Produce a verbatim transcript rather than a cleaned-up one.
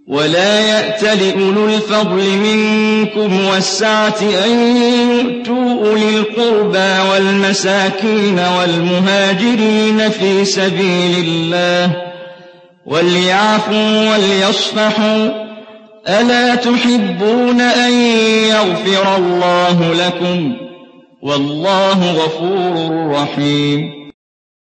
ولا يأتل أولو الفضل منكم والسعة أن يؤتوا أولي القربى والمساكين والمهاجرين في سبيل الله وليعفوا وليصفحوا ألا تحبون أن يغفر الله لكم والله غفور رحيم